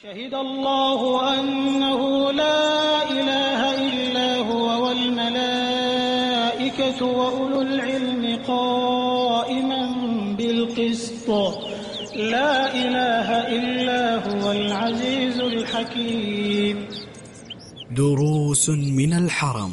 شهد الله أنه لا إله إلا هو والملائكة وأولو العلم قائما بالقسط لا إله إلا هو العزيز الحكيم. دروس من الحرم.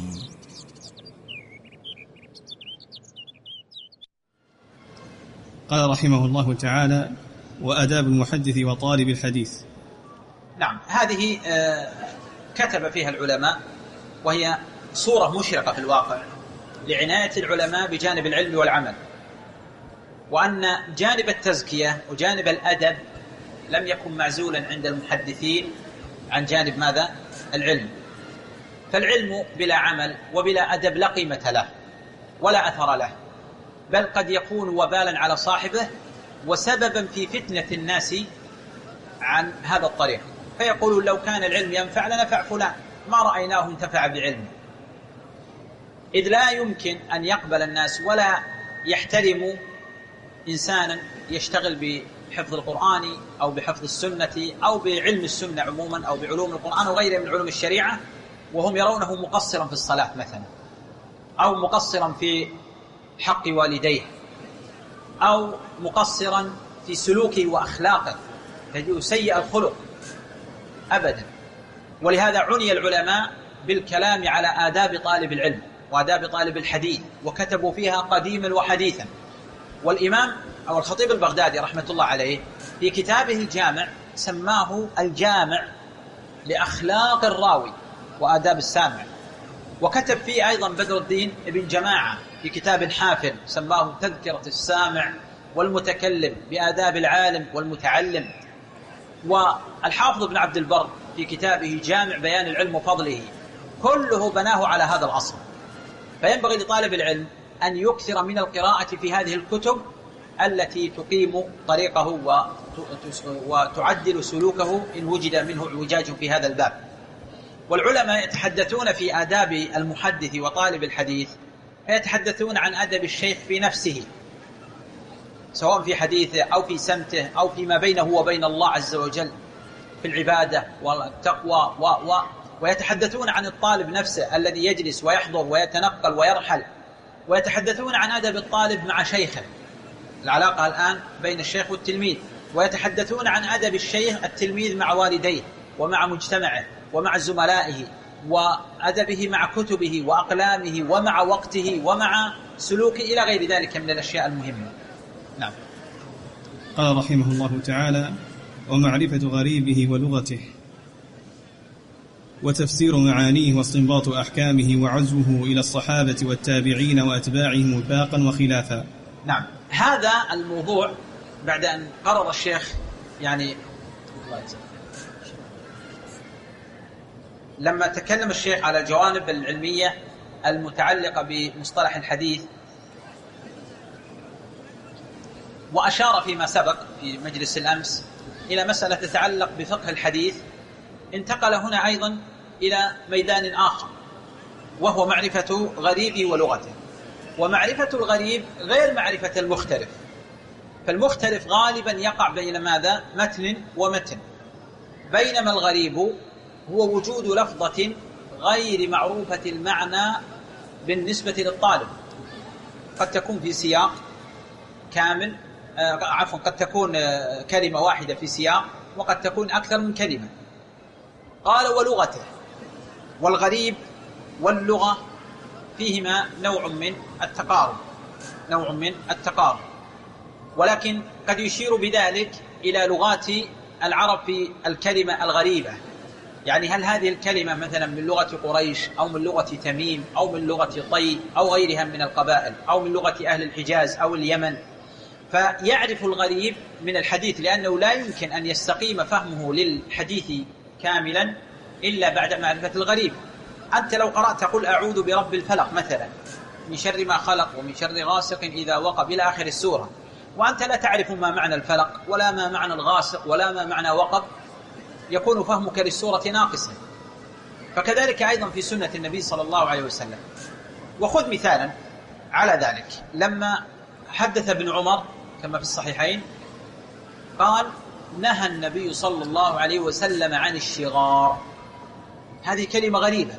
قال رحمه الله تعالى: وآداب المحدث وطالب الحديث. نعم، هذه كتب فيها العلماء، وهي صورة مشرقة في الواقع لعناية العلماء بجانب العلم والعمل، وأن جانب التزكية وجانب الأدب لم يكن معزولا عند المحدثين عن جانب ماذا؟ العلم. فالعلم بلا عمل وبلا أدب لا قيمة له ولا أثر له، بل قد يكون وبالا على صاحبه وسببا في فتنة الناس عن هذا الطريق، فيقولون لو كان العلم ينفع لنفع فلان، ما رأيناه انتفع بعلمه، إذ لا يمكن أن يقبل الناس ولا يحترم إنسانا يشتغل بحفظ القرآن أو بحفظ السنة أو بعلم السنة عموما أو بعلوم القرآن وغيرها من علوم الشريعة وهم يرونه مقصرا في الصلاة مثلا، أو مقصرا في حق والديه، أو مقصرا في سلوكه وأخلاقه، تجده سيء الخلق أبدا. ولهذا عني العلماء بالكلام على آداب طالب العلم وآداب طالب الحديث، وكتبوا فيها قديما وحديثا. والإمام أو الخطيب البغدادي رحمة الله عليه في كتابه الجامع سماه الجامع لأخلاق الراوي وآداب السامع، وكتب فيه أيضا بدر الدين ابن جماعة في كتاب حافل سماه تذكرة السامع والمتكلم بآداب العالم والمتعلم. والحافظ ابن عبد البر في كتابه جامع بيان العلم وفضله كله بناه على هذا الأصل. فينبغي لطالب العلم أن يكثر من القراءة في هذه الكتب التي تقيم طريقه وتعدل سلوكه إن وجد منه اعوجاج في هذا الباب. والعلماء يتحدثون في آداب المحدث وطالب الحديث، فيتحدثون عن أدب الشيخ في نفسه سواء في حديثه أو في سمته أو فيما بينه وبين الله عز وجل في العبادة والتقوى ويتحدثون عن الطالب نفسه الذي يجلس ويحضر ويتنقل ويرحل، ويتحدثون عن أدب الطالب مع شيخه، العلاقة الآن بين الشيخ والتلميذ، ويتحدثون عن أدب الشيخ التلميذ مع والديه ومع مجتمعه ومع زملائه، وأدبه مع كتبه وأقلامه ومع وقته ومع سلوكه إلى غير ذلك من الأشياء المهمة. نعم. قال رحمه الله تعالى: ومعرفة غريبه ولغته وتفسير معانيه واستنباط أحكامه وعزوه إلى الصحابة والتابعين وأتباعهم وفاقا وخلافا. نعم، هذا الموضوع بعد أن قرر الشيخ لما تكلم الشيخ على الجوانب العلمية المتعلقة بمصطلح الحديث وأشار فيما سبق في مجلس الأمس إلى مسألة تتعلق بفقه الحديث، انتقل هنا أيضا إلى ميدان آخر وهو معرفة غريبه ولغته. ومعرفة الغريب غير معرفة المختلف، فالمختلف غالبا يقع بين ماذا؟ متن ومتن، بينما الغريب هو وجود لفظة غير معروفة المعنى بالنسبة للطالب، قد تكون في سياق كامل، قد تكون كلمة واحدة في سياق، وقد تكون أكثر من كلمة. قال ولغته، والغريب واللغة فيهما نوع من التقارب، ولكن قد يشير بذلك إلى لغات العرب في الكلمة الغريبة، يعني هل هذه الكلمة مثلا من لغة قريش أو من لغة تميم أو من لغة طي أو غيرها من القبائل أو من لغة أهل الحجاز أو اليمن. فيعرف الغريب من الحديث، لأنه لا يمكن أن يستقيم فهمه للحديث كاملا إلا بعد معرفة الغريب. أنت لو قرأت تقول أعوذ برب الفلق مثلا من شر ما خلق ومن شر غاسق إذا وقب إلى آخر السورة، وأنت لا تعرف ما معنى الفلق ولا ما معنى الغاسق ولا ما معنى وقب، يكون فهمك للسورة ناقصا. فكذلك أيضا في سنة النبي صلى الله عليه وسلم. وخذ مثالا على ذلك، لما حدث ابن عمر كما في الصحيحين قال نهى النبي صلى الله عليه وسلم عن الشغار. هذه كلمة غريبة،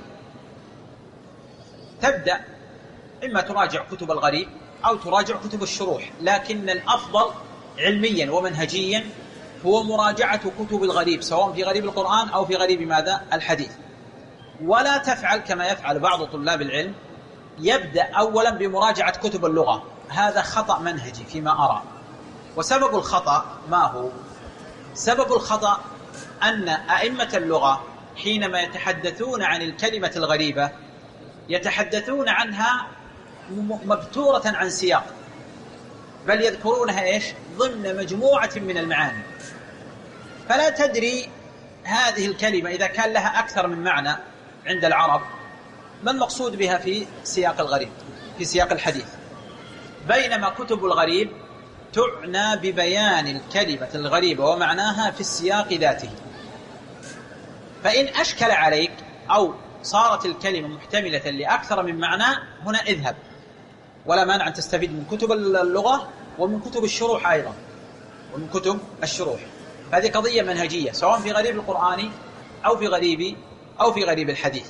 تبدأ إما تراجع كتب الغريب أو تراجع كتب الشروح، لكن الأفضل علميا ومنهجيا هو مراجعة كتب الغريب، سواء في غريب القرآن أو في غريب ماذا؟ الحديث. ولا تفعل كما يفعل بعض طلاب العلم، يبدأ أولا بمراجعة كتب اللغة. هذا خطأ منهجي فيما أرى. وسبب الخطأ ما هو؟ سبب الخطأ أن أئمة اللغة حينما يتحدثون عن الكلمة الغريبة يتحدثون عنها مبتورة عن سياق، بل يذكرونها إيش؟ ضمن مجموعة من المعاني، فلا تدري هذه الكلمة إذا كان لها أكثر من معنى عند العرب ما المقصود بها في سياق الغريب، في سياق الحديث. بينما كتب الغريب تعنى ببيان الكلمة الغريبة ومعناها في السياق ذاته. فإن أشكل عليك أو صارت الكلمة محتملة لأكثر من معنى، هنا اذهب، ولا مانع أن تستفيد من كتب اللغة ومن كتب الشروح أيضا، ومن كتب الشروح. هذه قضية منهجية، سواء في غريب القرآن أو في غريب الحديث.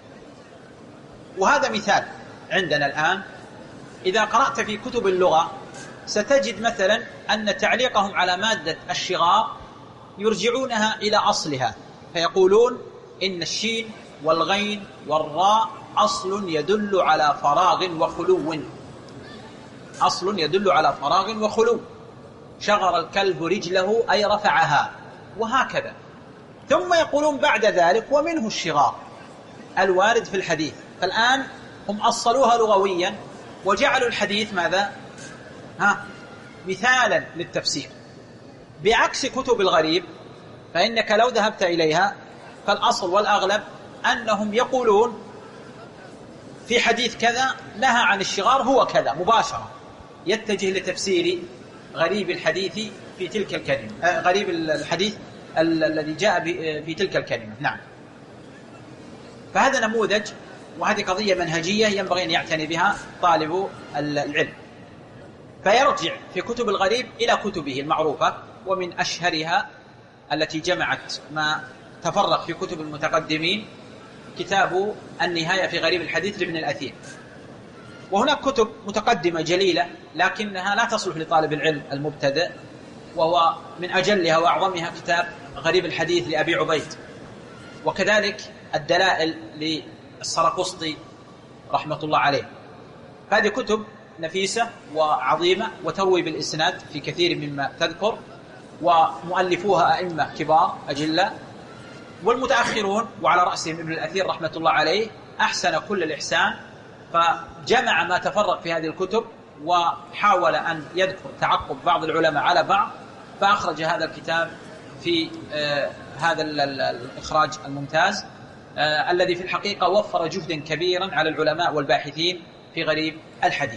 وهذا مثال عندنا الآن. إذا قرأت في كتب اللغة ستجد مثلا أن تعليقهم على مادة الشغار يرجعونها إلى أصلها، فيقولون إن الشين والغين والراء أصل يدل على فراغ وخلو، أصل يدل على فراغ وخلو. شغر الكلب رجله أي رفعها، وهكذا. ثم يقولون بعد ذلك ومنه الشغار الوارد في الحديث. فالآن هم أصلوها لغويا وجعلوا الحديث ماذا؟ مثالا للتفسير، بعكس كتب الغريب. فإنك لو ذهبت إليها فالأصل والأغلب أنهم يقولون في حديث كذا نهى عن الشغار هو كذا مباشرة، يتجه لتفسير غريب الحديث في تلك الكلمة، غريب الحديث الذي جاء في تلك الكلمة. نعم. فهذا نموذج، وهذه قضية منهجية ينبغي أن يعتني بها طالب العلم، فيرجع في كتب الغريب إلى كتبه المعروفة، ومن أشهرها التي جمعت ما تفرق في كتب المتقدمين كتاب النهاية في غريب الحديث لابن الأثير. وهناك كتب متقدمة جليلة لكنها لا تصلح لطالب العلم المبتدئ، وهو من أجلها وأعظمها كتاب غريب الحديث لأبي عبيد، وكذلك الدلائل للسرقسطي رحمة الله عليه. هذه كتب نفيسة وعظيمة وتروي بالإسناد في كثير مما تذكر، ومؤلفوها أئمة كبار أجلاء. والمتأخرون وعلى رأسهم ابن الأثير رحمة الله عليه أحسن كل الإحسان، فجمع ما تفرق في هذه الكتب وحاول أن يذكر تعقب بعض العلماء على بعض، فأخرج هذا الكتاب في هذا الإخراج الممتاز الذي في الحقيقة وفر جهدا كبيرا على العلماء والباحثين في غريب الحديث.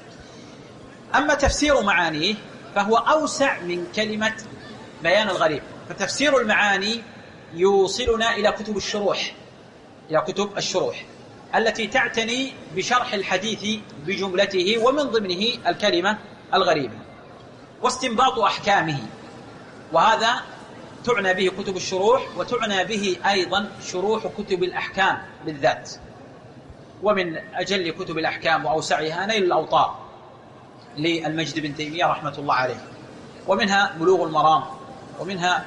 أما تفسير معانيه فهو أوسع من كلمة بيان الغريب، فتفسير المعاني يوصلنا إلى كتب الشروح، إلى كتب الشروح التي تعتني بشرح الحديث بجملته ومن ضمنه الكلمة الغريبة واستنباط أحكامه. وهذا تعنى به كتب الشروح، وتعنى به أيضا شروح كتب الأحكام بالذات. ومن أجل كتب الأحكام وأوسعها نيل الأوطار للمجد بن تيمية رحمة الله عليه، ومنها بلوغ المرام، ومنها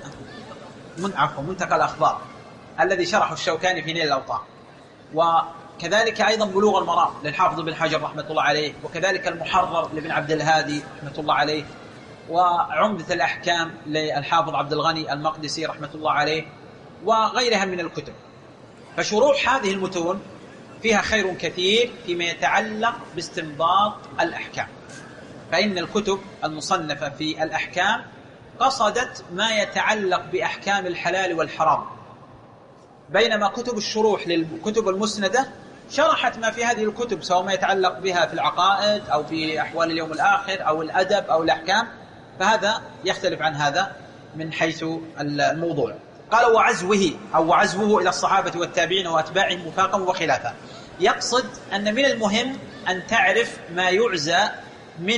منتقى الأخبار الذي شرحه الشوكاني في نيل الأوطار، وكذلك أيضا بلوغ المرام للحافظ بن حجر رحمة الله عليه، وكذلك المحرر لابن عبد الهادي رحمة الله عليه، وعمدة الأحكام للحافظ عبد الغني المقدسي رحمة الله عليه، وغيرها من الكتب. فشروح هذه المتون فيها خير كثير فيما يتعلق باستنباط الأحكام، فإن الكتب المصنفة في الأحكام قصدت ما يتعلق بأحكام الحلال والحرام، بينما كتب الشروح للكتب المسندة شرحت ما في هذه الكتب، سواء ما يتعلق بها في العقائد أو في أحوال اليوم الآخر أو الأدب أو الأحكام، فهذا يختلف عن هذا من حيث الموضوع. قال وعزوه إلى الصحابة والتابعين وأتباعهم وفاقا وخلافا. يقصد أن من المهم أن تعرف ما يعزى من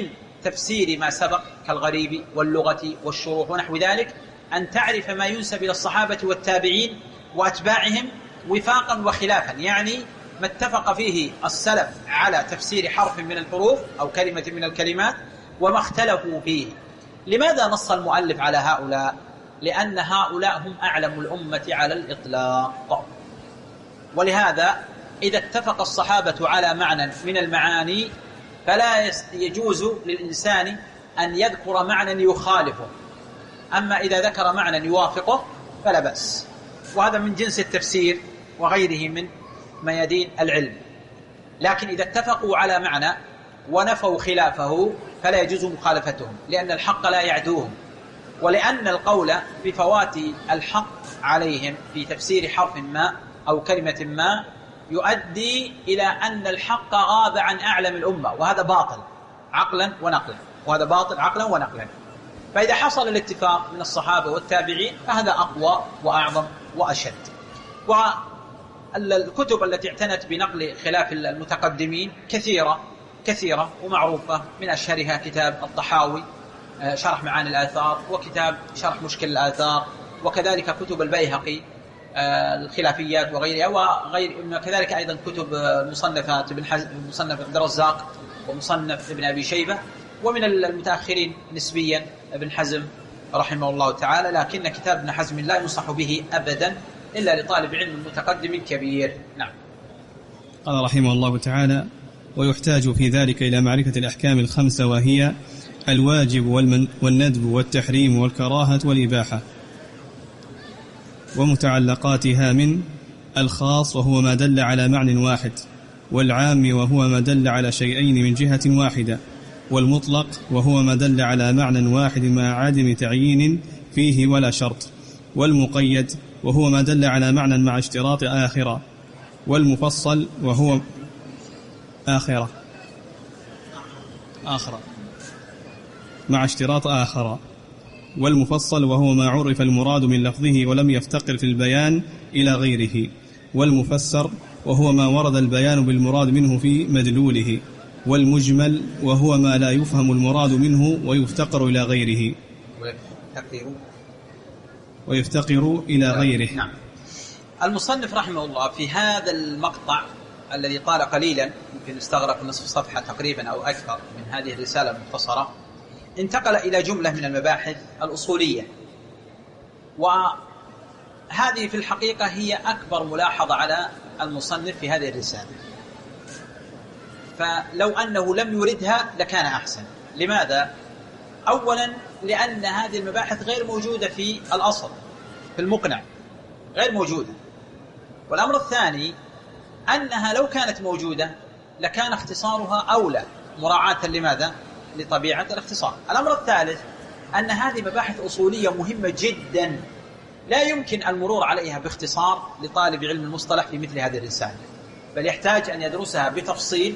تفسير ما سبق كالغريب واللغة والشروح ونحو ذلك أن تعرف ما ينسب إلى الصحابة والتابعين وأتباعهم وفاقا وخلافا، يعني ما اتفق فيه السلف على تفسير حرف من الحروف أو كلمة من الكلمات وما اختلفوا فيه. لماذا نص المؤلف على هؤلاء؟ لأن هؤلاء هم أعلم الأمة على الإطلاق، ولهذا إذا اتفق الصحابة على معنى من المعاني فلا يجوز للإنسان أن يذكر معنى يخالفه، أما إذا ذكر معنى يوافقه فلا بأس، وهذا من جنس التفسير وغيره من ميادين العلم. لكن إذا اتفقوا على معنى ونفوا خلافه فلا يجوز مخالفتهم، لأن الحق لا يعدوهم، ولأن القول بفوات الحق عليهم في تفسير حرف ما أو كلمة ما يؤدي إلى أن الحق غاب عن أعلم الأمة، وهذا باطل عقلا ونقلا، فإذا حصل الاتفاق من الصحابة والتابعين فهذا أقوى وأعظم وأشد. والكتب التي اعتنت بنقل خلاف المتقدمين كثيرة ومعروفة، من أشهرها كتاب الطحاوي شرح معاني الآثار، وكتاب شرح مشكل الآثار، وكذلك كتب البيهقي الخلافيات وغيرها، وكذلك أيضا كتب مصنفات ابن حزم، مصنف عبد الرزاق، ومصنف ابن أبي شيبة، ومن المتأخرين نسبيا ابن حزم رحمه الله تعالى. لكن كتاب ابن حزم لا ينصح به أبدا إلا لطالب علم متقدم كبير. نعم. قال رحمه الله تعالى: ويحتاج في ذلك إلى معرفة الأحكام الخمسة، وهي الواجب والندب والتحريم والكراهة والإباحة، ومتعلقاتها من الخاص وهو ما دل على معنى واحد، والعام وهو ما دل على شيئين من جهة واحدة، والمطلق وهو ما دل على معنى واحد مع عدم تعيين فيه ولا شرط، والمقيد وهو ما دل على معنى مع اشتراط آخرة، والمفصل وهو آخرة مع اشتراط آخر، والمفصل وهو ما عرف المراد من لفظه ولم يفتقر في البيان إلى غيره، والمفسر وهو ما ورد البيان بالمراد منه في مدلوله، والمجمل وهو ما لا يفهم المراد منه ويفتقر إلى غيره. نعم. المصنف رحمه الله في هذا المقطع الذي طال قليلا، يمكن استغرق نصف صفحة تقريبا أو أكثر من هذه الرسالة المختصرة، انتقل إلى جملة من المباحث الأصولية، وهذه في الحقيقة هي أكبر ملاحظة على المصنف في هذه الرسالة، فلو أنه لم يردها لكان أحسن. لماذا؟ أولا لأن هذه المباحث غير موجودة في الأصل، في المقنع غير موجودة. والأمر الثاني أنها لو كانت موجودة لكان اختصارها أولى مراعاة لماذا؟ لطبيعة الاختصار. الأمر الثالث أن هذه مباحث أصولية مهمة جدا لا يمكن المرور عليها باختصار لطالب علم المصطلح في مثل هذه الرسالة، بل يحتاج أن يدرسها بتفصيل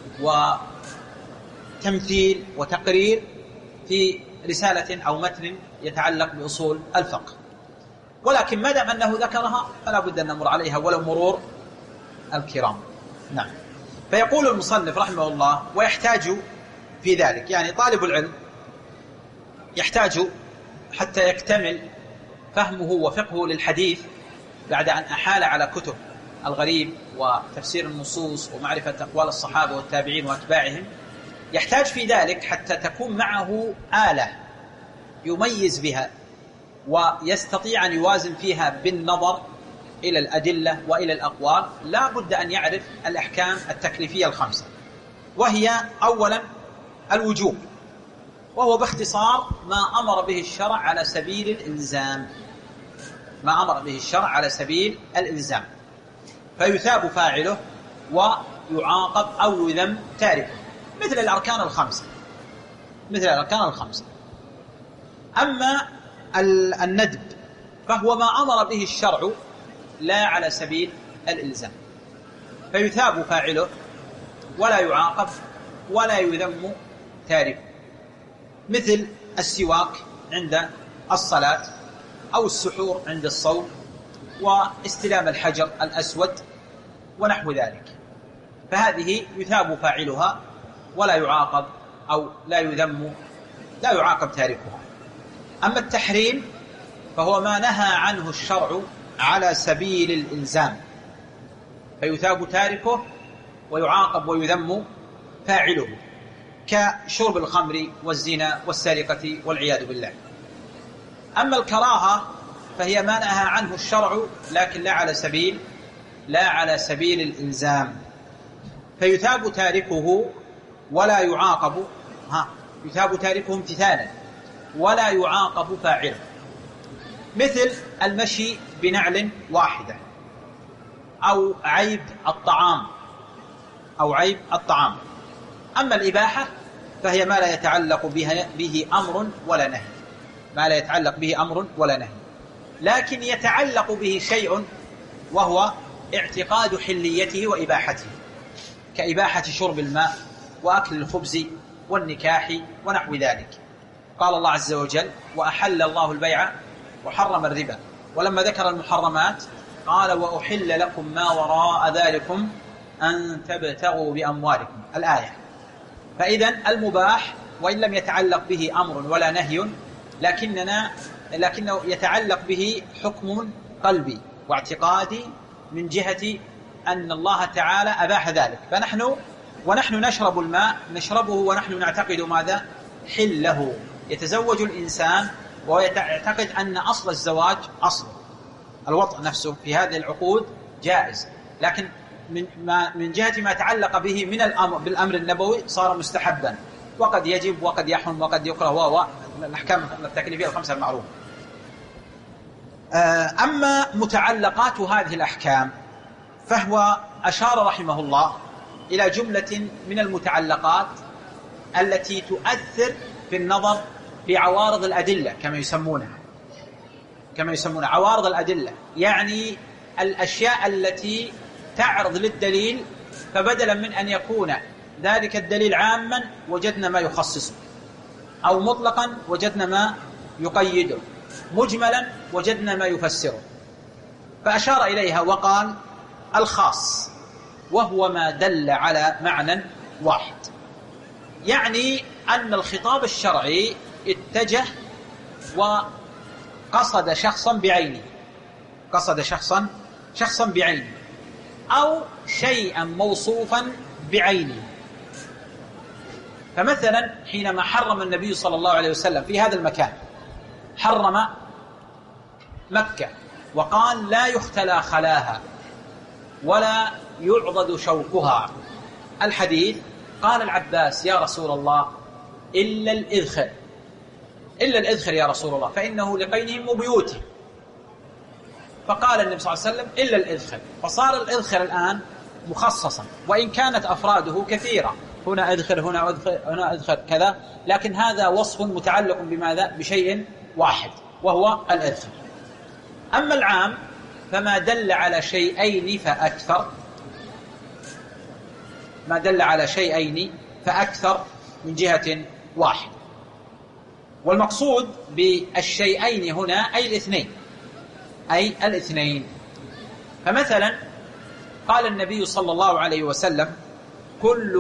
وتمثيل وتقرير في رسالة أو متن يتعلق بأصول الفقه. ولكن ما دام أنه ذكرها فلا بد أن نمر عليها ولو مرور الكرام. نعم. فيقول المصنف رحمه الله: ويحتاج في ذلك، يعني طالب العلم يحتاج حتى يكتمل فهمه وفقهه للحديث بعد أن أحال على كتب الغريب وتفسير النصوص ومعرفة أقوال الصحابة والتابعين وأتباعهم، يحتاج في ذلك حتى تكون معه آلة يميز بها ويستطيع أن يوازن فيها بالنظر إلى الأدلة وإلى الأقوال. لا بد أن يعرف الأحكام التكليفية الخمسة، وهي أولا الوجوب، وهو باختصار ما أمر به الشرع على سبيل الإلزام، ما أمر به الشرع على سبيل الإلزام، فيثاب فاعله ويعاقب أو يذم تاركه، مثل الأركان الخمسة. أما الندب فهو ما أمر به الشرع لا على سبيل الإلزام، فيثاب فاعله ولا يعاقب ولا يذم تاركه، مثل السواك عند الصلاة، أو السحور عند الصوم، واستلام الحجر الأسود ونحو ذلك، فهذه يثاب فاعلها ولا يعاقب أو لا يذم لا يعاقب تاركها. أما التحريم فهو ما نهى عنه الشرع على سبيل الإلزام، فيثاب تاركه ويعاقب ويذم فاعله، كشرب الخمر والزنا والسرقة والعياذ بالله. أما الكراهة فهي ما نهى عنه الشرع لكن لا على سبيل الإلزام، فيثاب تاركه ولا يعاقب، يثاب تاركه امتثالا ولا يعاقب فاعله، مثل المشي بنعل واحدة أو عيب الطعام. أما الإباحة فهي ما لا يتعلق به أمر ولا نهي، لكن يتعلق به شيء وهو اعتقاد حليته وإباحته، كإباحة شرب الماء وأكل الخبز والنكاح ونحو ذلك. قال الله عز وجل: وأحل الله البيع وحرم الربا. ولما ذكر المحرمات قال: وأحل لكم ما وراء ذلكم أن تبتغوا بأموالكم، الآية. فإذن المباح وإن لم يتعلق به أمر ولا نهي لكنه يتعلق به حكم قلبي واعتقادي من جهة أن الله تعالى أباح ذلك، ونحن نشرب الماء نشربه ونحن نعتقد ماذا؟ حله. يتزوج الإنسان ويعتقد أن أصل الزواج أصل الوطء نفسه في هذه العقود جائز، لكن من جهة ما تعلق به من بالأمر النبوي صار مستحبا، وقد يجب وقد يحرم وقد يكره، الأحكام التكليفية الخمسة المعروفة. أما متعلقات هذه الأحكام فهو أشار رحمه الله إلى جملة من المتعلقات التي تؤثر في النظر في عوارض الأدلة كما يسمونها عوارض الأدلة، يعني الأشياء التي تعرض للدليل، فبدلا من أن يكون ذلك الدليل عاما وجدنا ما يخصصه، أو مطلقا وجدنا ما يقيده، مجملا وجدنا ما يفسره. فأشار إليها وقال: الخاص وهو ما دل على معنى واحد، يعني أن الخطاب الشرعي اتجه وقصد شخصا بعينه أو شيئا موصوفا بعينه. فمثلا حينما حرم النبي صلى الله عليه وسلم في هذا المكان، حرم مكة وقال: لا يختلى خلاها ولا يعضد شوكها. الحديث: قال العباس: يا رسول الله إلا الإذخر يا رسول الله فإنه لقينهم بيوتهم. فقال النبي صلى الله عليه وسلم: إلا الإذخر. فصار الإذخر الآن مخصصا، وإن كانت أفراده كثيرة، هنا أذخر هنا أذخر كذا، لكن هذا وصف متعلق بماذا؟ بشيء واحد وهو الإذخر. أما العام فما دل على شيئين فأكثر من جهة واحدة. والمقصود بالشيئين هنا أي الاثنين. فمثلا قال النبي صلى الله عليه وسلم: كل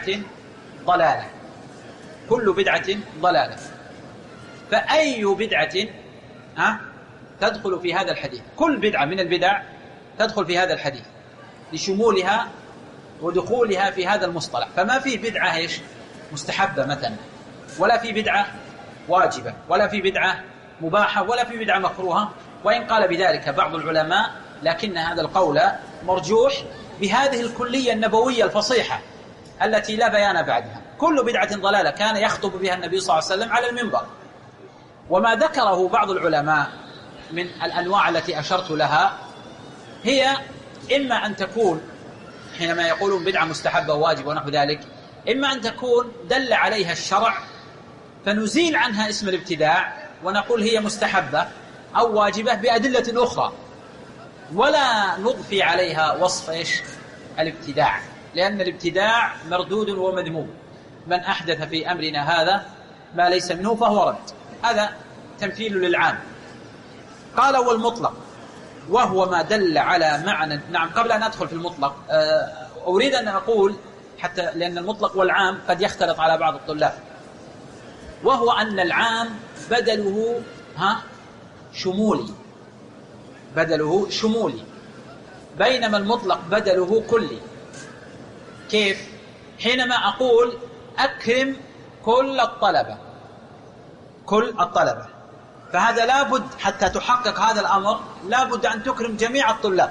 بدعة ضلالة. فأي بدعة تدخل في هذا الحديث؟ كل بدعة من البدع تدخل في هذا الحديث لشمولها ودخولها في هذا المصطلح. فما فيه بدعة مستحبة مثلا، ولا في بدعة واجبة، ولا في بدعة مباحة، ولا في بدعة مكروهة، وإن قال بذلك بعض العلماء، لكن هذا القول مرجوح بهذه الكلية النبوية الفصيحة التي لا بيان بعدها. كل بدعة ضلالة كان يخطب بها النبي صلى الله عليه وسلم على المنبر. وما ذكره بعض العلماء من الأنواع التي أشرت لها هي إما أن تكون حينما يقولون بدعة مستحبة وواجبة ونحو ذلك، إما أن تكون دل عليها الشرع فنزيل عنها اسم الابتداع ونقول هي مستحبة أو واجبة بأدلة أخرى، ولا نضفي عليها وصف الابتداع، لأن الابتداع مردود ومذموم. من أحدث في أمرنا هذا ما ليس منه فهو رد. هذا تمثيل للعام. قال: والمطلق وهو ما دل على معنى. نعم، قبل أن أدخل في المطلق أريد أن أقول حتى لأن المطلق والعام قد يختلط على بعض الطلاب، وهو أن العام بدله شمولي، بدله شمولي، بينما المطلق بدله كلي. كيف؟ حينما أقول أكرم كل الطلبة، كل الطلبة، فهذا لابد حتى تحقق هذا الأمر لابد أن تكرم جميع الطلاب،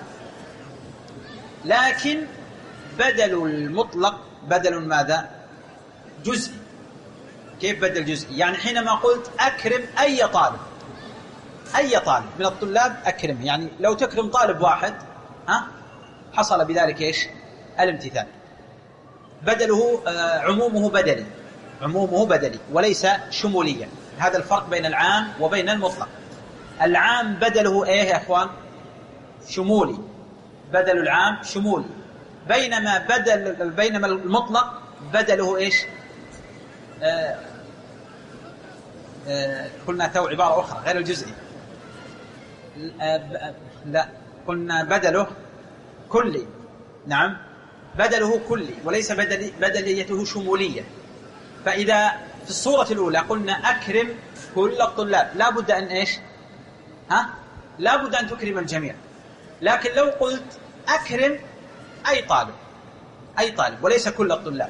لكن بدل المطلق بدل ماذا؟ جزئي. كيف بدل جزئي؟ يعني حينما قلت أكرم أي طالب، أي طالب من الطلاب أكرم، يعني لو تكرم طالب واحد حصل بذلك إيش؟ الامتثال. بدله عمومه بدلي، عمومه بدلي وليس شموليا. هذا الفرق بين العام وبين المطلق. العام بدله إيه يا أخوان؟ شمولي، بدل العام شمولي، بينما المطلق بدله إيش؟ قلنا تو عبارة أخرى غير الجزئي. لا، قلنا بدله كلي. نعم، بدله كلي وليس بدليته شمولية. فإذا في الصورة الأولى قلنا أكرم كل الطلاب، لا بد أن إيش؟ لا بد أن تكرم الجميع. لكن لو قلت أكرم أي طالب، أي طالب وليس كل الطلاب،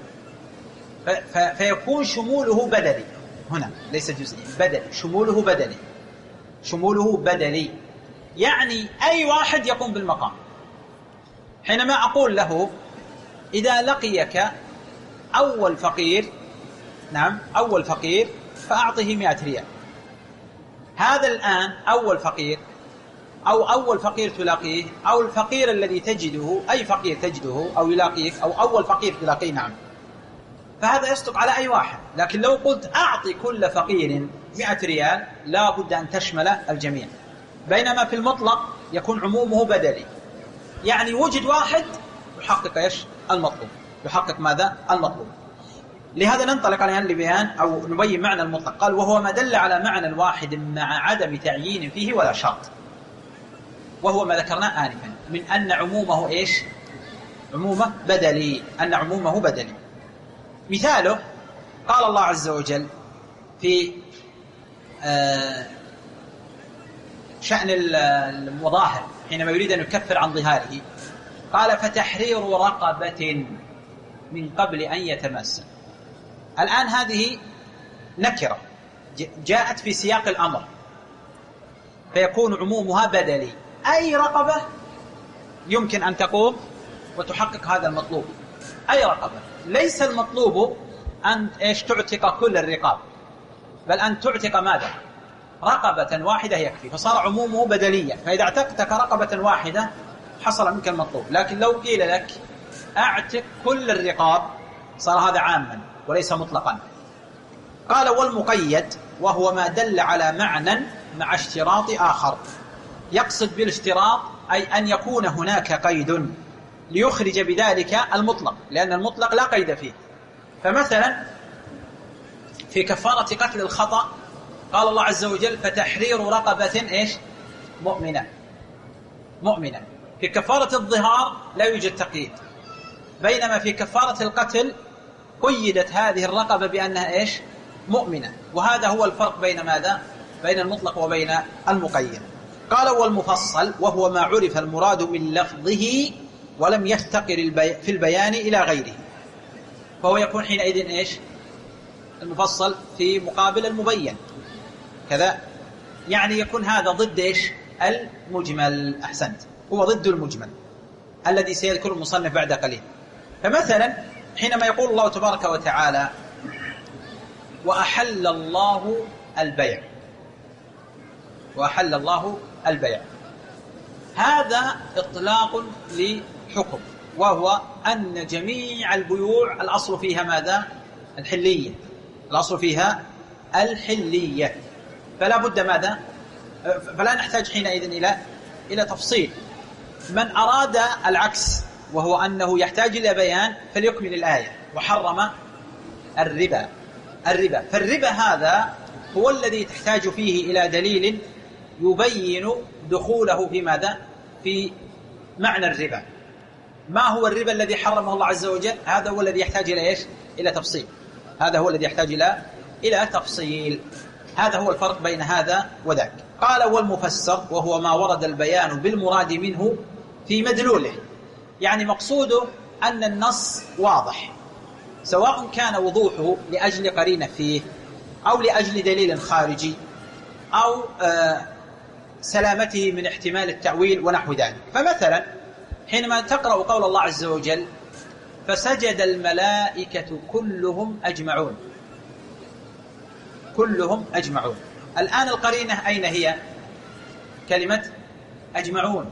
فيكون شموله بدلي هنا ليس جزئي، بدلي، شموله بدلي، شموله بدلي، يعني أي واحد يقوم بالمقام. حينما أقول له إذا لقيك أول فقير، نعم أول فقير، فأعطه 100 ريال. هذا الآن أول فقير أو أول فقير تلاقيه أو الفقير الذي تجده، أي فقير تجده أو يلاقيك أو أول فقير تلاقيه، نعم، فهذا يصدق على أي واحد. لكن لو قلت أعطي كل فقير 100 ريال لا بد أن تشمل الجميع. بينما في المطلق يكون عمومه بدلي، يعني وجد واحد يحقق إيش؟ المطلوب، يحقق ماذا؟ المطلوب. لهذا ننطلق الآن لبيان أو نبين معنى المطلق. قال وهو ما دل على معنى واحد مع عدم تعيين فيه ولا شرط، وهو ما ذكرناه آنفا من أن عمومه إيش؟ عمومه بدلي، أن عمومه بدلي. مثاله قال الله عز وجل في شأن المظاهر حينما يريد أن يكفر عن ظهاره، قال فتحرير رقبة من قبل أن يتماسا. الآن هذه نكرة جاءت في سياق الأمر، فيكون عمومها بدلي، أي رقبة يمكن أن تقوم وتحقق هذا المطلوب، أي رقبة. ليس المطلوب أن إيش؟ تعتق كل الرقاب، بل أن تعتق ماذا؟ رقبة واحدة يكفي، فصار عمومه بدليا. فإذا اعتقتك رقبة واحدة حصل منك المطلوب. لكن لو قيل لك اعتق كل الرقاب صار هذا عاما وليس مطلقا. قال والمقيد وهو ما دل على معنى مع اشتراط آخر، يقصد بالاشتراط أي أن يكون هناك قيد ليخرج بذلك المطلق، لأن المطلق لا قيد فيه. فمثلا في كفارة قتل الخطأ قال الله عز وجل فتحرير رقبة إيش؟ مؤمنة، مؤمنة. في كفارة الظهار لا يوجد تقييد، بينما في كفارة القتل قيدت هذه الرقبة بأنها إيش؟ مؤمنة. وهذا هو الفرق بين ماذا؟ بين المطلق وبين المقيد. قال والمفصل وهو ما عرف المراد من لفظه ولم يفتقر في البيان إلى غيره، فهو يكون حينئذ إيش؟ المفصل في مقابل المبين كذا، يعني يكون هذا ضد إيش؟ المجمل. أحسنت، هو ضد المجمل الذي سيذكر المصنف بعد قليل. فمثلا حينما يقول الله تبارك وتعالى وأحل الله البيع، وأحل الله البيع، هذا إطلاق لحكم، وهو أن جميع البيوع الأصل فيها ماذا؟ الحلية، الأصل فيها الحلية، فلا بد ماذا؟ فلا نحتاج حينئذ إلى تفصيل. من أراد العكس وهو أنه يحتاج إلى بيان فليكمل الآية وحرم الربا. فالربا هذا هو الذي تحتاج فيه إلى دليل يبين دخوله في ماذا؟ في معنى الربا. ما هو الربا الذي حرمه الله عز وجل؟ هذا هو الذي يحتاج إلى إيش؟ إلى تفصيل. هذا هو الذي يحتاج إلى تفصيل. هذا هو الفرق بين هذا وذاك. قال والمفسر وهو ما ورد البيان بالمراد منه في مدلوله، يعني مقصوده أن النص واضح، سواء كان وضوحه لأجل قرينة فيه أو لأجل دليل خارجي أو سلامته من احتمال التأويل ونحو ذلك. فمثلا حينما تقرأ قول الله عز وجل فسجد الملائكة كلهم أجمعون، كلهم أجمعون، الآن القرينة أين هي؟ كلمة أجمعون،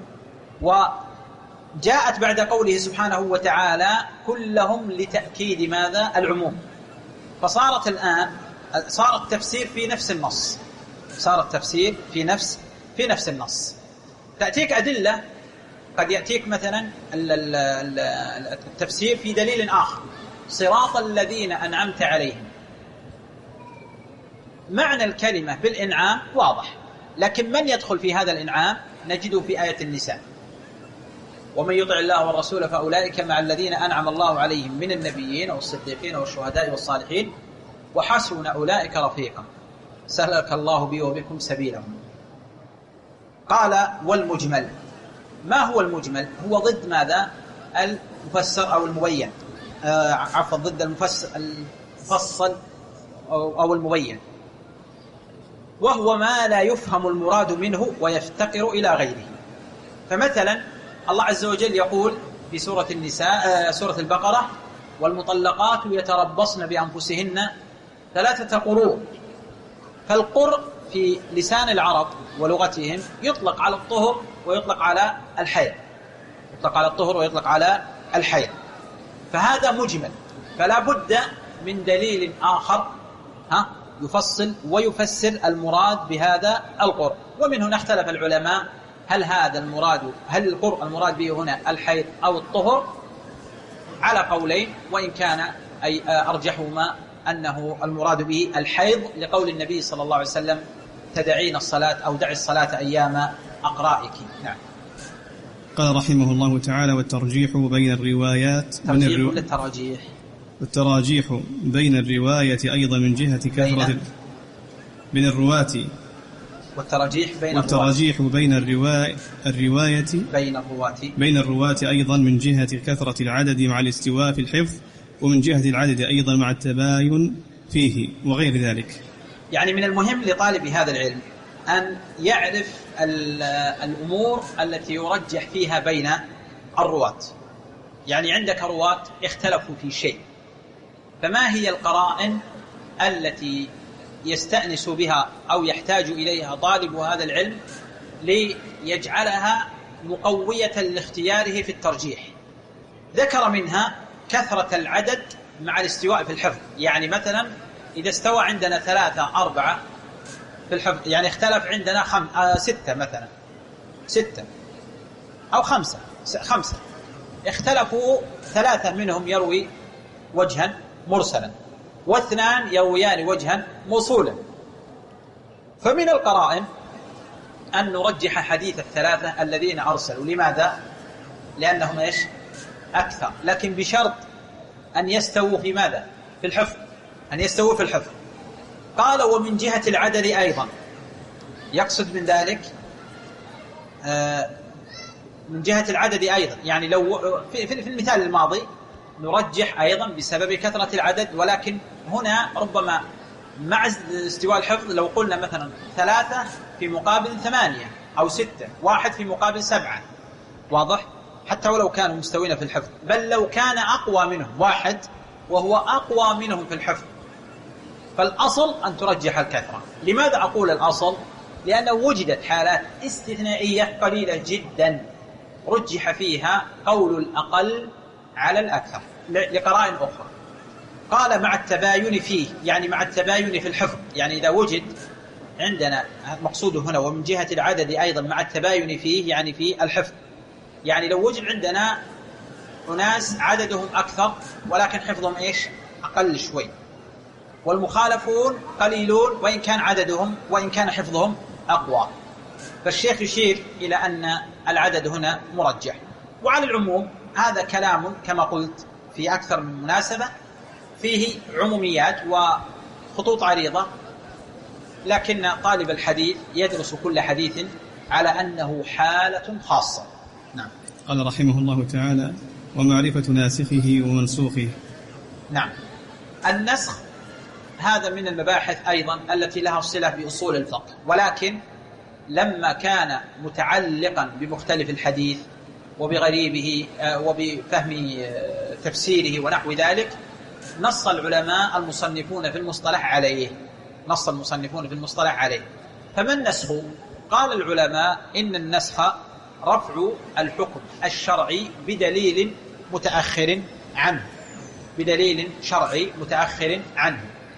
وجاءت بعد قوله سبحانه وتعالى كلهم لتأكيد ماذا؟ العموم. فصارت الآن صار التفسير في نفس النص، صار التفسير في نفس النص. تأتيك أدلة، قد يأتيك مثلا التفسير في دليل آخر، صراط الذين أنعمت عليهم. معنى الكلمة بالإنعام واضح، لكن من يدخل في هذا الإنعام نجده في آية النساء ومن يطع الله والرسول فأولئك مع الذين أنعم الله عليهم من النبيين والصديقين والشهداء والصالحين وحسن أولئك رفيقا سهلك الله بي وبكم سبيلهم. قال والمجمل. ما هو المجمل؟ هو ضد ماذا؟ المفسر أو المبين، عفوا ضد المفصل أو المبين، وهو ما لا يفهم المراد منه ويفتقر إلى غيره. فمثلا الله عز وجل يقول في سورة النساء سورة البقرة والمطلقات يتربصن بأنفسهن 3 قروء. فالقرء في لسان العرب ولغتهم يطلق على الطهر ويطلق على الحيض، يطلق على الطهر ويطلق على الحيض، فهذا مجمل، فلا بد من دليل آخر يفصل ويفسر المراد بهذا القرء. ومن هنا اختلف العلماء هل القرء المراد به هنا الحيض أو الطهر، على قولين، وإن كان أي أرجحهما أنه المراد به الحيض لقول النبي صلى الله عليه وسلم تدعين الصلاة أو دعي الصلاة أيام أقرائك. نعم. قال رحمه الله تعالى والترجيح بين الروايات والتراجيح بين الرواية أيضا من جهة كثرة من الرواة، والتراجيح بين الرواة أيضا من جهة كثرة العدد مع الاستواء في الحفظ، ومن جهة العدد أيضا مع التباين فيه وغير ذلك. يعني من المهم لطالب هذا العلم أن يعرف الأمور التي يرجح فيها بين الرواة. يعني عندك رواة اختلفوا في شيء، فما هي القرائن التي يستأنس بها أو يحتاج إليها طالب هذا العلم ليجعلها مقوية لاختياره في الترجيح؟ ذكر منها كثرة العدد مع الاستواء في الحفظ. يعني مثلا إذا استوى عندنا 3 4 في الحفظ، يعني اختلف عندنا 6 مثلا 6 أو 5 اختلفوا، 3 منهم يروي وجها مرسلا و2 يرويان وجها موصولا. فمن القرائن أن نرجح حديث ال3 الذين أرسلوا. لماذا؟ لأنهم إيش؟ أكثر، لكن بشرط أن يستووا في ماذا؟ في الحفظ، أن يستووا في الحفظ. قال ومن جهة العدد أيضا، يقصد من ذلك من جهة العدد أيضا، يعني لو في المثال الماضي نرجح أيضا بسبب كثرة العدد، ولكن هنا ربما مع استواء الحفظ لو قلنا مثلا 3 في مقابل 8 أو 6، 1 في مقابل 7، واضح؟ حتى ولو كانوا مستوين في الحفظ، بل لو كان أقوى منهم 1 وهو أقوى منهم في الحفظ، فالأصل أن ترجح الكثرة. لماذا أقول الأصل؟ لأنه وجدت حالات استثنائية قليلة جدا رجح فيها قول الأقل على الأكثر لقرائن أخرى. قال مع التباين فيه، يعني مع التباين في الحفظ، يعني إذا وجد عندنا مقصوده هنا ومن جهة العدد أيضا مع التباين فيه، يعني في الحفظ، يعني لو وجد عندنا أناس عددهم أكثر ولكن حفظهم إيش؟ أقل شوي، والمخالفون قليلون وإن كان حفظهم أقوى، فالشيخ يشير إلى أن العدد هنا مرجح. وعلى العموم هذا كلام كما قلت في أكثر من مناسبة فيه عموميات وخطوط عريضة، لكن طالب الحديث يدرس كل حديث على أنه حالة خاصة. نعم. قال رحمه الله تعالى: ومعرفة ناسخه ومنسوخه. نعم. النسخ هذا من المباحث أيضا التي لها صلة بأصول الفقه، ولكن لما كان متعلقا بمختلف الحديث وبغريبه وبفهم تفسيره ونحو ذلك، نص العلماء المصنفون في المصطلح عليه. فما النسخ؟ قال العلماء إن النسخ رفع الحكم الشرعي بدليل شرعي متأخر عنه.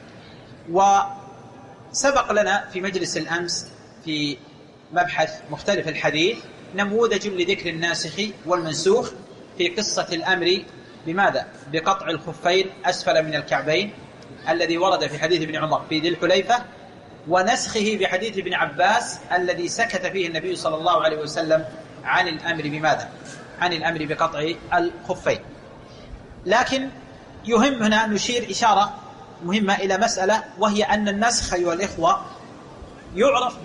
وسبق لنا في مجلس الأمس في مبحث مختلف الحديث نموذج لذكر الناسخ والمنسوخ في قصة الأمر بماذا؟ بقطع الخفين أسفل من الكعبين الذي ورد في حديث ابن عمر في ذي الحليفة، ونسخه بحديث ابن عباس الذي سكت فيه النبي صلى الله عليه وسلم عن الأمر بماذا؟ عن الأمر بقطع الخفين. لكن يهم هنا أن نشير إشارة مهمة إلى مسألة، وهي أن النسخ أيها الإخوة يعرف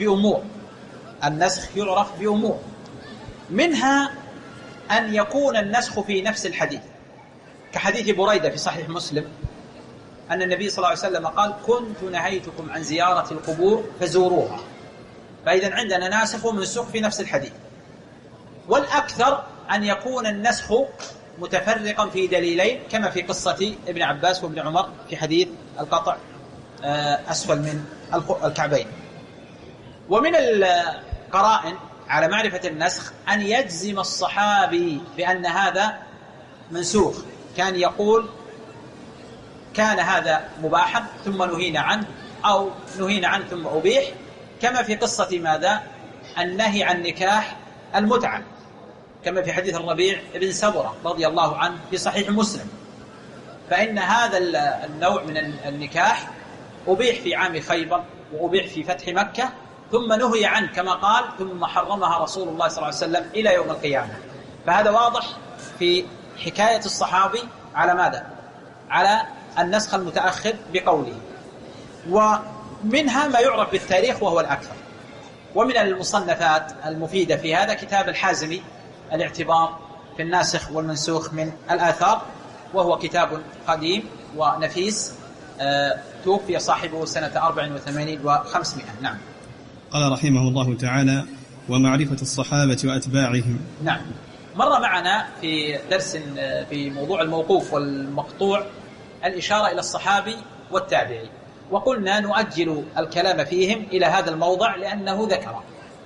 بأمور، منها أن يكون النسخ في نفس الحديث، كحديث بريدة في صحيح مسلم أن النبي صلى الله عليه وسلم قال: كنت نهيتكم عن زيارة القبور فزوروها. فإذا عندنا ناسخ ومنسوخ في نفس الحديث. والأكثر أن يكون النسخ متفرقا في دليلين، كما في قصة ابن عباس وابن عمر في حديث القطع أسفل من الكعبين. ومن القرائن على معرفة النسخ أن يجزم الصحابي بأن هذا منسوخ، كان يقول: كان هذا مباحا ثم نهينا عنه، أو نهينا عنه ثم أبيح، كما في قصة ماذا؟ النهي عن نكاح المتعة، كما في حديث الربيع بن سبرة رضي الله عنه في صحيح مسلم. فإن هذا النوع من النكاح أبيح في عام خيبر وأبيح في فتح مكة، ثم نهي عنه كما قال: ثم حرمها رسول الله صلى الله عليه وسلم إلى يوم القيامة. فهذا واضح في حكاية الصحابي على ماذا؟ على النسخ المتأخر بقوله. ومنها ما يعرف بالتاريخ وهو الأكثر. ومن المصنفات المفيدة في هذا كتاب الحازمي الاعتبار في الناسخ والمنسوخ من الآثار، وهو كتاب قديم ونفيس، توفي صاحبه سنة 84 و500. نعم. قال رحمه الله تعالى: ومعرفة الصحابة وأتباعهم. نعم. مر معنا في درس في موضوع الموقوف والمقطوع الإشارة إلى الصحابي والتابعي، وقلنا نؤجل الكلام فيهم إلى هذا الموضع لأنه ذكر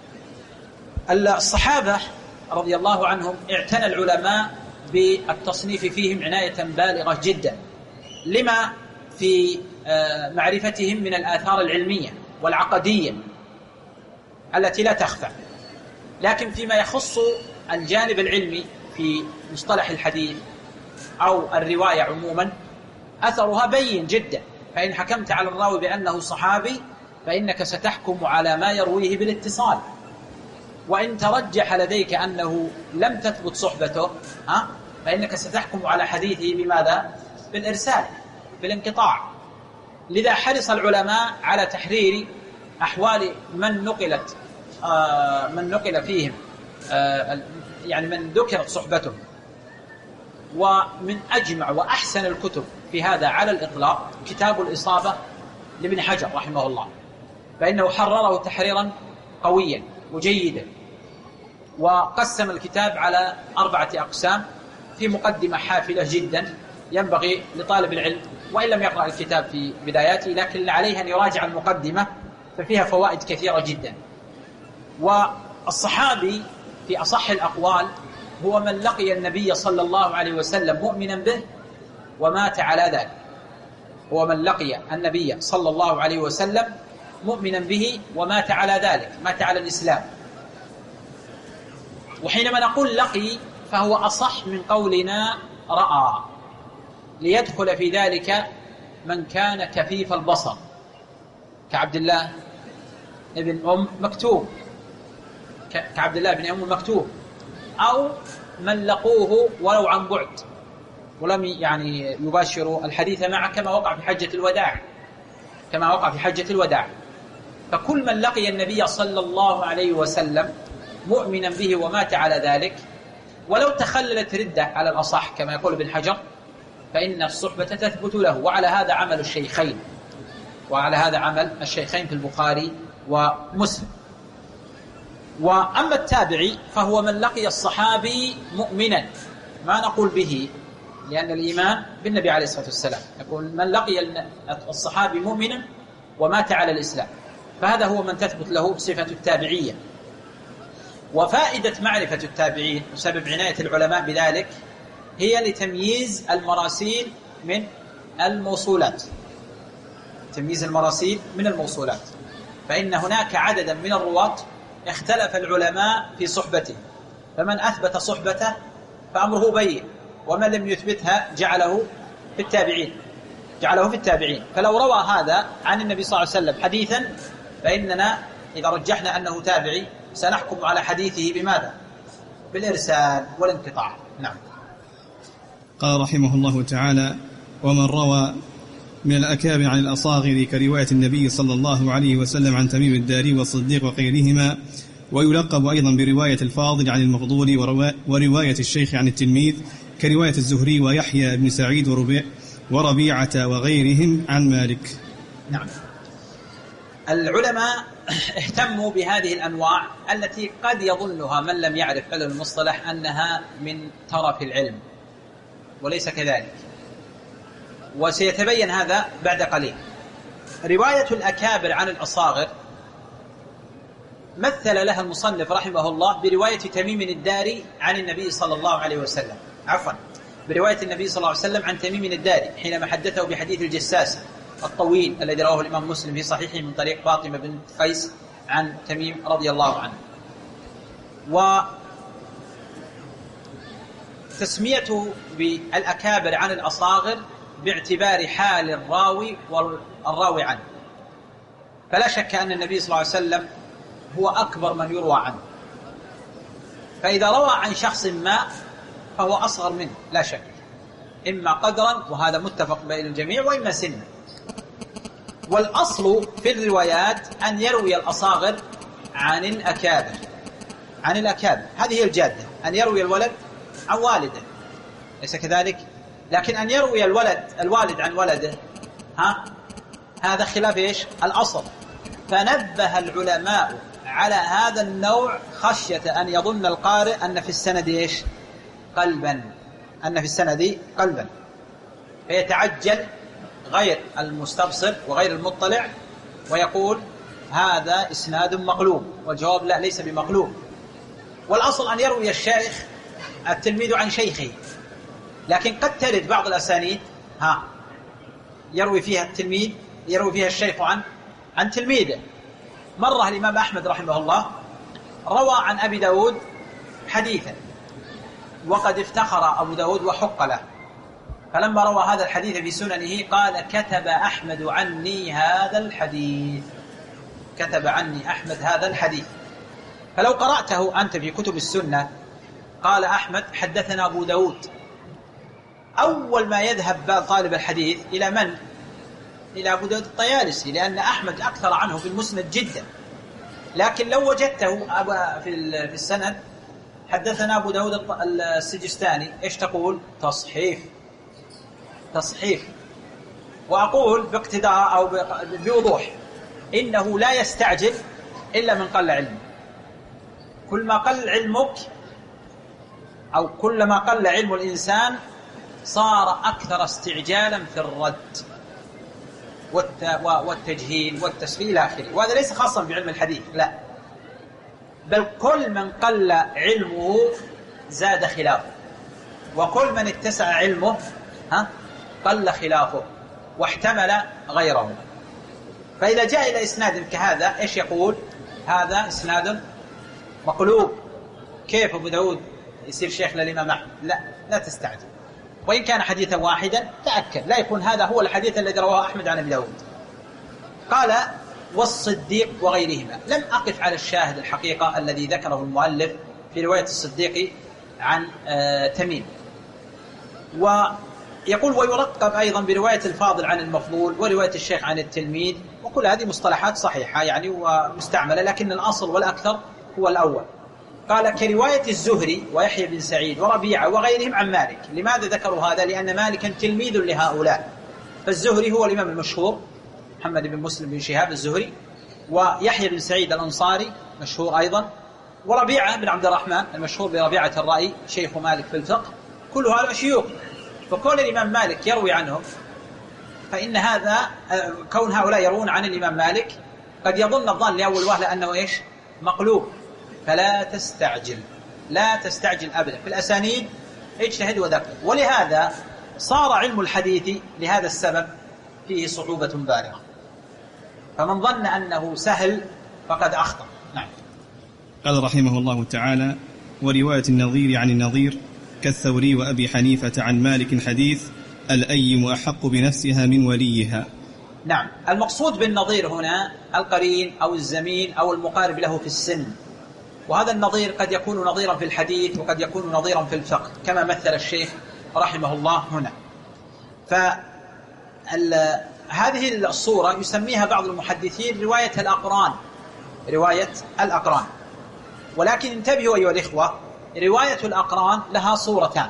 الصحابة رضي الله عنهم. اعتنى العلماء بالتصنيف فيهم عناية بالغة جدا، لما في معرفتهم من الآثار العلمية والعقدية التي لا تخفى. لكن فيما يخص الجانب العلمي في مصطلح الحديث أو الرواية عموما أثرها بين جدا. فإن حكمت على الراوي بأنه صحابي فإنك ستحكم على ما يرويه بالاتصال، وإن ترجح لديك أنه لم تثبت صحبته فإنك ستحكم على حديثه بماذا؟ بالإرسال، بالانقطاع. لذا حرص العلماء على تحرير أحوال من نقل فيهم، يعني من ذكرت صحبته. ومن أجمع وأحسن الكتب في هذا على الإطلاق كتاب الإصابة لابن حجر رحمه الله، فإنه حرره تحريرا قويا وجيدا، وقسم الكتاب على 4 أقسام في مقدمة حافلة جدا ينبغي لطالب العلم وإن لم يقرأ الكتاب في بداياته لكن عليه أن يراجع المقدمة ففيها فوائد كثيرة جدا. والصحابي في أصح الأقوال هو من لقي النبي صلى الله عليه وسلم مؤمنا به ومات على ذلك، هو من لقي النبي صلى الله عليه وسلم مؤمنا به ومات على ذلك، مات على الإسلام. وحينما نقول لقي فهو أصح من قولنا رأى، ليدخل في ذلك من كان كفيف البصر كعبد الله بن أم مكتوم، كعبد الله بن أم مكتوم، أو من لقوه ولو عن بعد ولم يعني يباشروا الحديث معه، كما وقع في حجة الوداع. فكل من لقي النبي صلى الله عليه وسلم مؤمنا به ومات على ذلك، ولو تخللت ردة على الأصح كما يقول ابن حجر، فإن الصحبة تثبت له. وعلى هذا عمل الشيخين في البخاري ومسلم. وأما التابعي فهو من لقي الصحابي مؤمنا، ما نقول به، لأن الإيمان بالنبي عليه الصلاة والسلام، يقول من لقي الصحابي مؤمنا ومات على الإسلام، فهذا هو من تثبت له صفة التابعية. وفائدة معرفة التابعين وسبب عناية العلماء بذلك هي لتمييز المراسيل من الموصولات، فإن هناك عددا من الرواة اختلف العلماء في صحبته، فمن أثبت صحبته فأمره بين، ومن لم يثبتها جعله في التابعين. فلو روى هذا عن النبي صلى الله عليه وسلم حديثا، فإننا إذا رجحنا أنه تابعي سنحكم على حديثه بماذا؟ بالإرسال والانقطاع. نعم. قال رحمه الله تعالى: ومن روى من الأكابر عن الأصاغر كرواية النبي صلى الله عليه وسلم عن تميم الداري والصديق وغيرهما، ويلقب أيضا برواية الفاضل عن المفضول، ورواية الشيخ عن التلميذ كرواية الزهري ويحيى بن سعيد وربيعة وغيرهم عن مالك. نعم. العلماء اهتموا بهذه الأنواع التي قد يظنها من لم يعرف علم المصطلح أنها من طرف العلم، وليس كذلك، وسيتبين هذا بعد قليل. رواية الأكابر عن الأصاغر مثل لها المصنف رحمه الله برواية تميم الداري عن النبي صلى الله عليه وسلم، برواية النبي صلى الله عليه وسلم عن تميم الداري حينما حدثه بحديث الجساس الطويل الذي رواه الإمام مسلم في صحيحه من طريق فاطمة بنت قيس عن تميم رضي الله عنه. وتسميته بالأكابر عن الأصاغر باعتبار حال الراوي والراوي عنه، فلا شك أن النبي صلى الله عليه وسلم هو أكبر من يروى عنه، فإذا روى عن شخص ما فهو أصغر منه لا شك، إما قدرا وهذا متفق بين الجميع، وإما سنا. والأصل في الروايات أن يروي الأصاغر عن الأكابر، هذه هي الجادة، أن يروي الولد عن والده، ليس كذلك؟ لكن أن يروي الوالد عن ولده هذا خلاف إيش؟ الأصل. فنبه العلماء على هذا النوع خشية أن يظن القارئ أن في السند إيش؟ قلبا، فيتعجل غير المستبصر وغير المطلع ويقول هذا إسناد مقلوب، والجواب لا، ليس بمقلوب. والأصل أن يروي الشيخ التلميذ عن شيخه، لكن قد ترد بعض الأسانيد يروي فيها الشيخ عن تلميذه. مرة الإمام أحمد رحمه الله روى عن أبي داود حديثا، وقد افتخر أبو داود وحق له، فلما روى هذا الحديث في سننه قال كتب أحمد عني هذا الحديث. فلو قرأته أنت في كتب السنة قال أحمد حدثنا أبو داود، أول ما يذهب طالب الحديث إلى من؟ إلى أبو داود الطيالسي، لأن أحمد أكثر عنه في المسند جدا. لكن لو وجدته في السند حدثنا أبو داود السجستاني، إيش تقول؟ تصحيف. وأقول باقتداء أو بوضوح إنه لا يستعجل إلا من قل علمه. كل ما قل علمك أو كلما قل علم الإنسان صار أكثر استعجالا في الرد والتجهيل والتسفيل إلى آخره. وهذا ليس خاصا بعلم الحديث، لا، بل كل من قل علمه زاد خلافه، وكل من اتسع علمه قل خلافه واحتمل غيره. فإذا جاء إلى إسناد كهذا إيش يقول؟ هذا إسناد مقلوب. كيف أبو داود يصير شيخ للإمام أحمد؟ لا تستعجل، وإن كان حديثا واحدا تأكد لا يكون هذا هو الحديث الذي رواه أحمد عن أبي داود. قال والصديق وغيرهما. لم أقف على الشاهد الحقيقة الذي ذكره المؤلف في رواية الصديق عن تميم. ويقول ويرقب أيضا برواية الفاضل عن المفضول ورواية الشيخ عن التلميذ، وكل هذه مصطلحات صحيحة يعني ومستعملة، لكن الأصل والأكثر هو الأول. قال كرواية الزهري ويحيى بن سعيد وربيعة وغيرهم عن مالك. لماذا ذكروا هذا؟ لأن مالكا تلميذ لهؤلاء، فالزهري هو الإمام المشهور محمد بن مسلم بن شهاب الزهري، ويحيى بن سعيد الأنصاري مشهور أيضا، وربيعة بن عبد الرحمن المشهور بربيعة الرأي شيخ مالك في الفقه، كل هؤلاء شيوخ. فكون الإمام مالك يروي عنهم، فإن هذا كون هؤلاء يروون عن الإمام مالك قد يظن الظن لأول وهلة أنه إيش؟ مقلوب. فلا تستعجل، لا تستعجل أبدا في الأسانيد، اجتهد ودقق. ولهذا صار علم الحديث لهذا السبب فيه صعوبة بالغة، فمن ظن أنه سهل فقد أخطأ. نعم. قال رحمه الله تعالى ورواية النظير عن النظير كالثوري وأبي حنيفة عن مالك حديث الأيم أحق بنفسها من وليها. نعم، المقصود بالنظير هنا القرين أو الزميل أو المقارب له في السن، وهذا النظير قد يكون نظيرا في الحديث وقد يكون نظيرا في الفقه كما مثل الشيخ رحمه الله هنا. فهذه الصورة يسميها بعض المحدثين رواية الأقران، رواية الأقران. ولكن انتبهوا أيها الإخوة، رواية الأقران لها صورتان،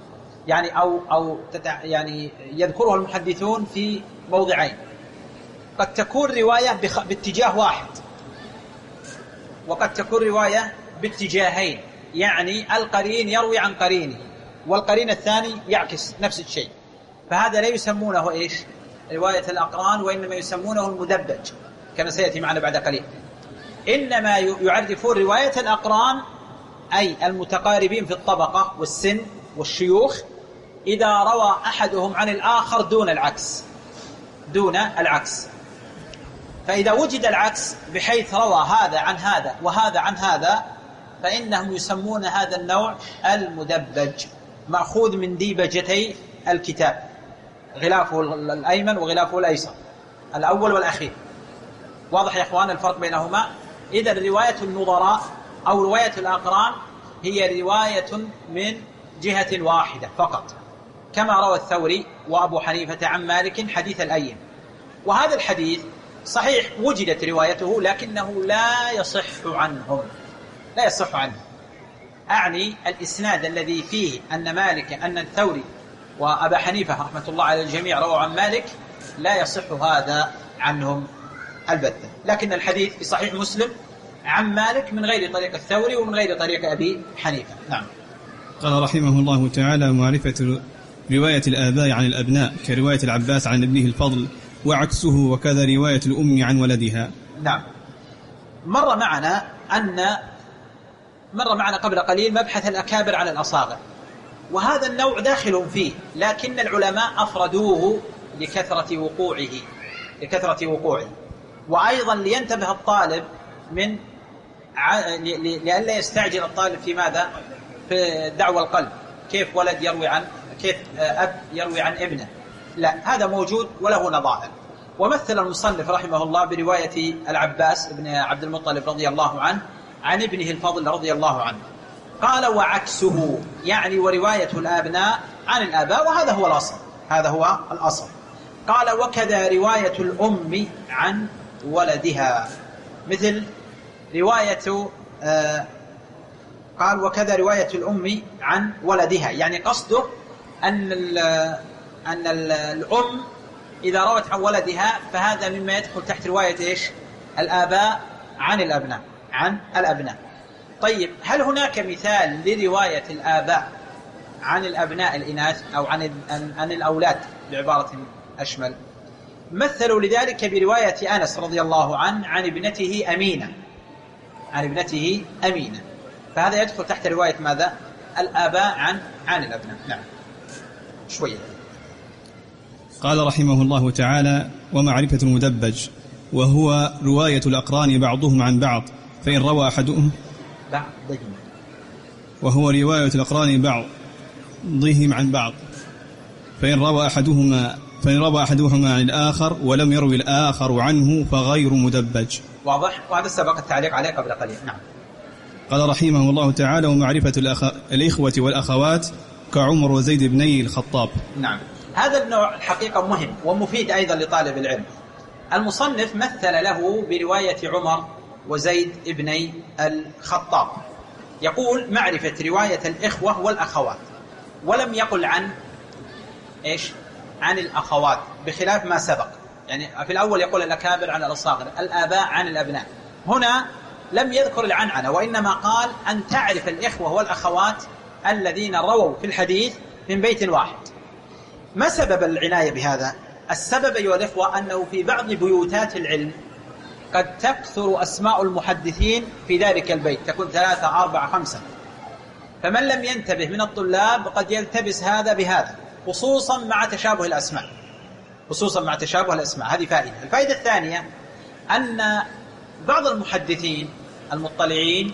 يعني يذكرها المحدثون في موضعين. قد تكون رواية باتجاه واحد، وقد تكون رواية باتجاهين، يعني القرين يروي عن قرينه والقرين الثاني يعكس نفس الشيء، فهذا لا يسمونه إيش؟ رواية الأقران، وإنما يسمونه المدبج كما سيأتي معنا بعد قليل. إنما يعرفون رواية الأقران أي المتقاربين في الطبقة والسن والشيوخ إذا روى أحدهم عن الآخر دون العكس. فإذا وجد العكس بحيث روى هذا عن هذا وهذا عن هذا، فإنهم يسمون هذا النوع المدبج، مأخوذ من ديبجتي الكتاب، غلافه الأيمن وغلافه الأيسر، الأول والأخير. واضح يا إخوان الفرق بينهما؟ إذا رواية النظراء أو رواية الأقران هي رواية من جهة واحدة فقط، كما روى الثوري وأبو حنيفة عن مالك حديث الأيم. وهذا الحديث صحيح وجدت روايته لكنه لا يصح عنهم، أعني الإسناد الذي فيه أن الثوري وأبا حنيفة رحمة الله على الجميع رووا عن مالك لا يصح هذا عنهم البتة. لكن الحديث في صحيح مسلم عن مالك من غير طريق الثوري ومن غير طريق أبي حنيفة. نعم. قال رحمه الله تعالى معرفة رواية الآباء عن الأبناء كرواية العباس عن ابنه الفضل وعكسه، وكذا رواية الأم عن ولدها. نعم. مر معنا قبل قليل مبحث الأكابر عن الأصاغر، وهذا النوع داخل فيه، لكن العلماء أفردوه لكثرة وقوعه، وأيضا لينتبه الطالب من لئلا يستعجل الطالب في ماذا؟ في دعوى القلب، كيف ولد يروي عن، كيف أب يروي عن ابنه. لا، هذا موجود وله نظائر. ومثل المصنف رحمه الله برواية العباس بن عبد المطلب رضي الله عنه عن ابنه الفضل رضي الله عنه. قال وعكسه، يعني ورواية الأبناء عن الآباء، وهذا هو الأصل. قال وكذا رواية الأم عن ولدها، مثل رواية قال وكذا رواية الأم عن ولدها، يعني قصده أن الأم إذا روت عن ولدها فهذا مما يدخل تحت رواية إيش؟ الآباء عن الأبناء. طيب، هل هناك مثال لرواية الآباء عن الأبناء الإناث أو عن الأولاد بعبارة أشمل؟ مثلوا لذلك برواية أنس رضي الله عنه عن ابنته أمينة، فهذا يدخل تحت رواية ماذا؟ الآباء عن الأبناء. نعم. شوية. قال رحمه الله تعالى ومعرفة المدبج وهو رواية الأقران بعضهم عن بعض، فإن روى أحدهم وهو رواية الأقران بعضهم عن بعض، فإن روى أحدهما عن الآخر ولم يروي الآخر عنه فغير مدبج. واضح؟ وهذا سبق التعليق عليه قبل قليل. نعم. قال رحمه الله تعالى: ومعرفة الإخوة والأخوات كعمر وزيد بني الخطاب. نعم، هذا النوع الحقيقة مهم ومفيد أيضا لطالب العلم. المصنف مثل له برواية عمر وزيد بني الخطاب، يقول معرفة رواية الإخوة والأخوات، ولم يقل عن عن الأخوات، بخلاف ما سبق. يعني في الأول يقول الأكابر عن الأصاغر، الآباء عن الأبناء. هنا لم يذكر العنعنة، وإنما قال أن تعرف الإخوة والأخوات الذين رووا في الحديث من بيت واحد. ما سبب العناية بهذا؟ السبب أيها الإخوة أنه في بعض بيوتات العلم قد تكثر أسماء المحدثين في ذلك البيت، تكون 3 4 5، فمن لم ينتبه من الطلاب قد يلتبس هذا بهذا، خصوصا مع تشابه الأسماء. هذه فائدة. الفائدة الثانية أن بعض المحدثين المطلعين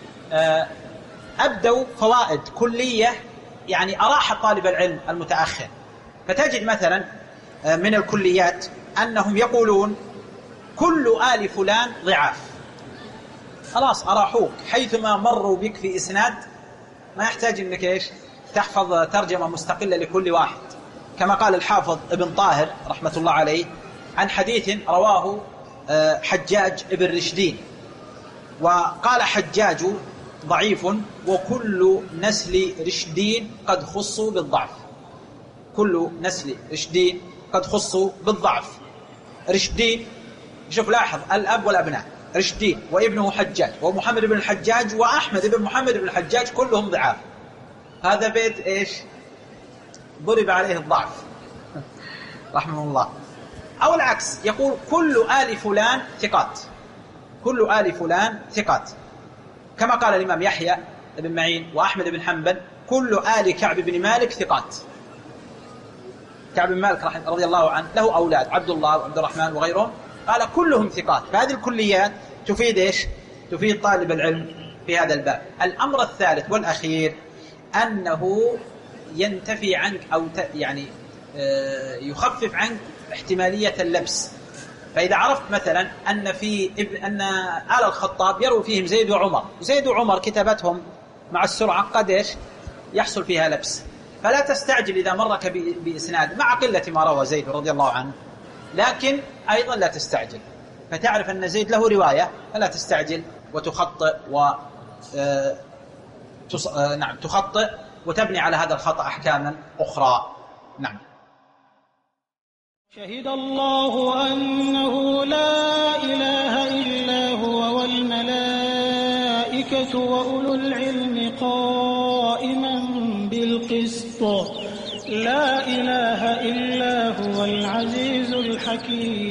أبدوا فوائد كلية يعني أراح طالب العلم المتأخر. فتجد مثلا من الكليات أنهم يقولون كل آل فلان ضعاف، خلاص أراحوك، حيثما مروا بك في إسناد ما يحتاج أنك تحفظ ترجمة مستقلة لكل واحد. كما قال الحافظ ابن طاهر رحمة الله عليه عن حديث رواه حجاج ابن رشدين، وقال حجاج ضعيف وكل نسل رشدين قد خصوا بالضعف. كل نسل رشدين قد خصوا بالضعف. رشدين، شوف لاحظ، الأب والأبناء، رشدين وابنه حجاج ومحمد بن الحجاج وأحمد بن محمد بن الحجاج كلهم ضعاف. هذا بيت ضرب عليه الضعف رحمه الله. أو العكس، يقول كل آل فلان ثقات، كل آل فلان ثقات، كما قال الإمام يحيى بن معين وأحمد بن حنبل كل آل كعب بن مالك ثقات. كعب بن مالك رضي الله عنه له أولاد، عبد الله وعبد الرحمن وغيرهم، قال كلهم ثقات. فهذه الكليات تفيد تفيد طالب العلم في هذا الباب. الأمر الثالث والأخير أنه ينتفي عنك أو يعني يخفف عنك احتمالية اللبس. فإذا عرفت مثلا أن آل الخطاب يروي فيهم زيد وعمر، وزيد وعمر كتابتهم مع السرعة قد يحصل فيها لبس، فلا تستعجل إذا مرك بإسناد مع قلة ما روى زيد رضي الله عنه، لكن أيضا لا تستعجل، فتعرف أن زيد له رواية فلا تستعجل وتخطئ تخطئ وتبني على هذا الخطأ أحكاما أخرى. نعم. شهد الله أنه لا إله إلا هو والملائكة وأولو العلم قائما بالقسط لا إله إلا هو العزيز الحكيم.